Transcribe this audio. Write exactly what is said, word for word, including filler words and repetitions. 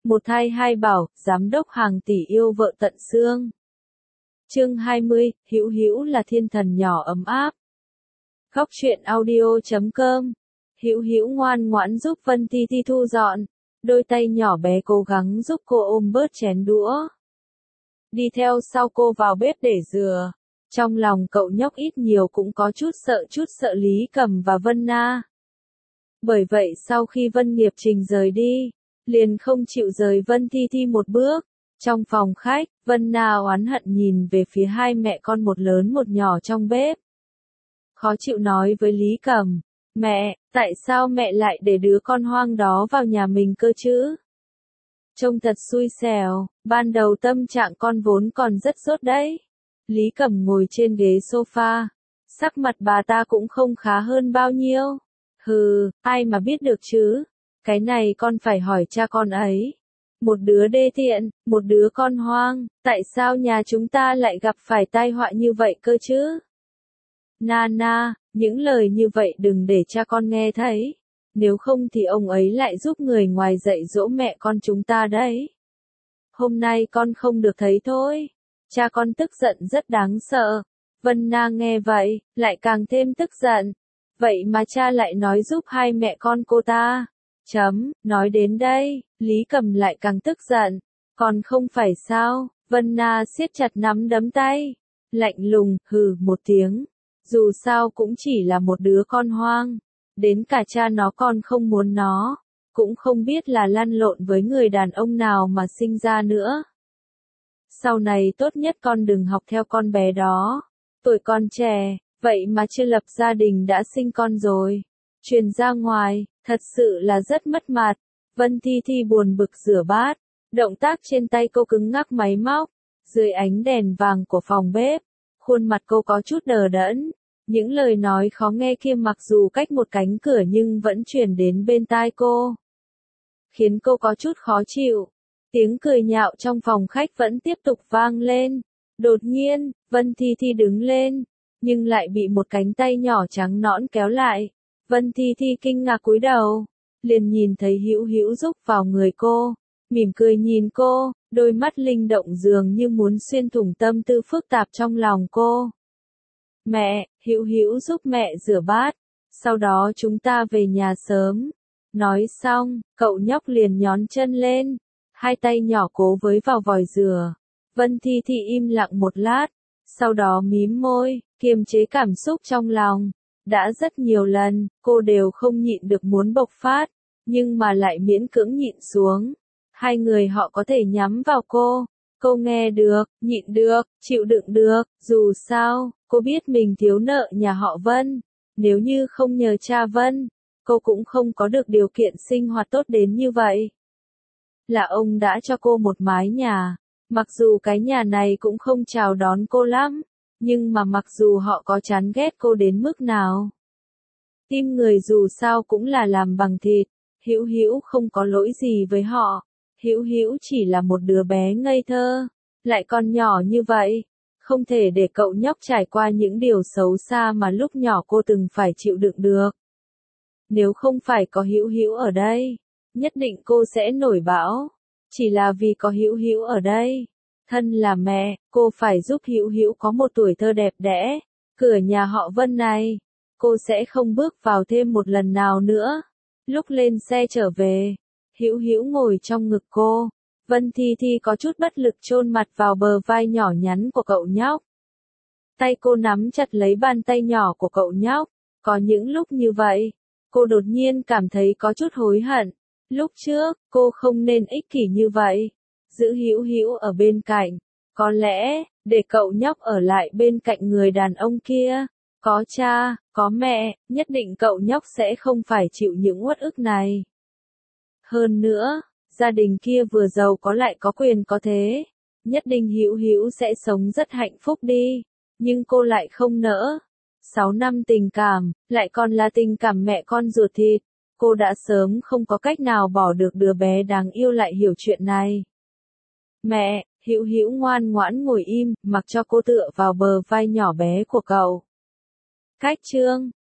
Một thai hai bảo, giám đốc hàng tỷ yêu vợ tận xương. Chương hai mươi, Hữu Hữu là thiên thần nhỏ ấm áp. Góc truyện audio chấm com. Hữu Hữu ngoan ngoãn giúp Vân Ti Ti thu dọn, đôi tay nhỏ bé cố gắng giúp cô ôm bớt chén đũa. Đi theo sau cô vào bếp để rửa. Trong lòng cậu nhóc ít nhiều cũng có chút sợ chút sợ Lý Cầm và Vân Na. Bởi vậy sau khi Vân Nghiệp Trình rời đi, liền không chịu rời Vân Ti Ti một bước. Trong phòng khách, Vân Na oán hận nhìn về phía hai mẹ con một lớn một nhỏ trong bếp. Khó chịu nói với Lý Cầm, mẹ, tại sao mẹ lại để đứa con hoang đó vào nhà mình cơ chứ? Trông thật xui xẻo, ban đầu tâm trạng con vốn còn rất tốt đấy. Lý Cầm ngồi trên ghế sofa, sắc mặt bà ta cũng không khá hơn bao nhiêu. Hừ, ai mà biết được chứ, cái này con phải hỏi cha con ấy. Một đứa đê tiện, một đứa con hoang, tại sao nhà chúng ta lại gặp phải tai họa như vậy cơ chứ? Nana, những lời như vậy đừng để cha con nghe thấy, nếu không thì ông ấy lại giúp người ngoài dạy dỗ mẹ con chúng ta đấy. Hôm nay con không được thấy thôi. Cha con tức giận rất đáng sợ. Vân Na nghe vậy, lại càng thêm tức giận. Vậy mà cha lại nói giúp hai mẹ con cô ta. Chấm, nói đến đây, Lý Cầm lại càng tức giận. Còn không phải sao, Vân Na siết chặt nắm đấm tay. Lạnh lùng, hừ một tiếng. Dù sao cũng chỉ là một đứa con hoang. Đến cả cha nó còn không muốn nó. Cũng không biết là lăn lộn với người đàn ông nào mà sinh ra nữa. Sau này tốt nhất con đừng học theo con bé đó. Tuổi con trẻ, vậy mà chưa lập gia đình đã sinh con rồi. Truyền ra ngoài, thật sự là rất mất mặt. Vân Ti Ti buồn bực rửa bát. Động tác trên tay cô cứng ngắc máy móc. Dưới ánh đèn vàng của phòng bếp, khuôn mặt cô có chút đờ đẫn. Những lời nói khó nghe kia mặc dù cách một cánh cửa nhưng vẫn truyền đến bên tai cô. Khiến cô có chút khó chịu. Tiếng cười nhạo trong phòng khách vẫn tiếp tục vang lên. Đột nhiên, Vân Ti Ti đứng lên, nhưng lại bị một cánh tay nhỏ trắng nõn kéo lại. Vân Ti Ti kinh ngạc cúi đầu, liền nhìn thấy Hữu Hữu rúc vào người cô, mỉm cười nhìn cô, đôi mắt linh động dường như muốn xuyên thủng tâm tư phức tạp trong lòng cô. Mẹ, Hữu Hữu giúp mẹ rửa bát, sau đó chúng ta về nhà sớm. Nói xong, cậu nhóc liền nhón chân lên. Hai tay nhỏ cố với vào vòi dừa. Vân Ti Ti im lặng một lát, sau đó mím môi, kiềm chế cảm xúc trong lòng. Đã rất nhiều lần, cô đều không nhịn được muốn bộc phát, nhưng mà lại miễn cưỡng nhịn xuống. Hai người họ có thể nhắm vào cô, cô nghe được, nhịn được, chịu đựng được, dù sao, cô biết mình thiếu nợ nhà họ Vân. Nếu như không nhờ cha Vân, cô cũng không có được điều kiện sinh hoạt tốt đến như vậy. Là ông đã cho cô một mái nhà, mặc dù cái nhà này cũng không chào đón cô lắm, nhưng mà mặc dù họ có chán ghét cô đến mức nào. Tim người dù sao cũng là làm bằng thịt, Hữu Hữu không có lỗi gì với họ, Hữu Hữu chỉ là một đứa bé ngây thơ, lại còn nhỏ như vậy, không thể để cậu nhóc trải qua những điều xấu xa mà lúc nhỏ cô từng phải chịu đựng được. Nếu không phải có Hữu Hữu ở đây, nhất định cô sẽ nổi bão. Chỉ là vì có Hữu Hữu ở đây, thân là mẹ, cô phải giúp Hữu Hữu có một tuổi thơ đẹp đẽ. Cửa nhà họ Vân này, cô sẽ không bước vào thêm một lần nào nữa. Lúc lên xe trở về, Hữu Hữu ngồi trong ngực cô. Vân Ti Ti có chút bất lực chôn mặt vào bờ vai nhỏ nhắn của cậu nhóc. Tay cô nắm chặt lấy bàn tay nhỏ của cậu nhóc. Có những lúc như vậy, cô đột nhiên cảm thấy có chút hối hận. Lúc trước, cô không nên ích kỷ như vậy. Giữ Hữu Hữu ở bên cạnh. Có lẽ, để cậu nhóc ở lại bên cạnh người đàn ông kia. Có cha, có mẹ, nhất định cậu nhóc sẽ không phải chịu những uất ức này. Hơn nữa, gia đình kia vừa giàu có lại có quyền có thế. Nhất định Hữu Hữu sẽ sống rất hạnh phúc đi. Nhưng cô lại không nỡ. Sáu năm tình cảm, lại còn là tình cảm mẹ con ruột thịt. Cô đã sớm không có cách nào bỏ được đứa bé đáng yêu lại hiểu chuyện này. Mẹ, Hữu Hữu ngoan ngoãn ngồi im, mặc cho cô tựa vào bờ vai nhỏ bé của cậu. Cách chương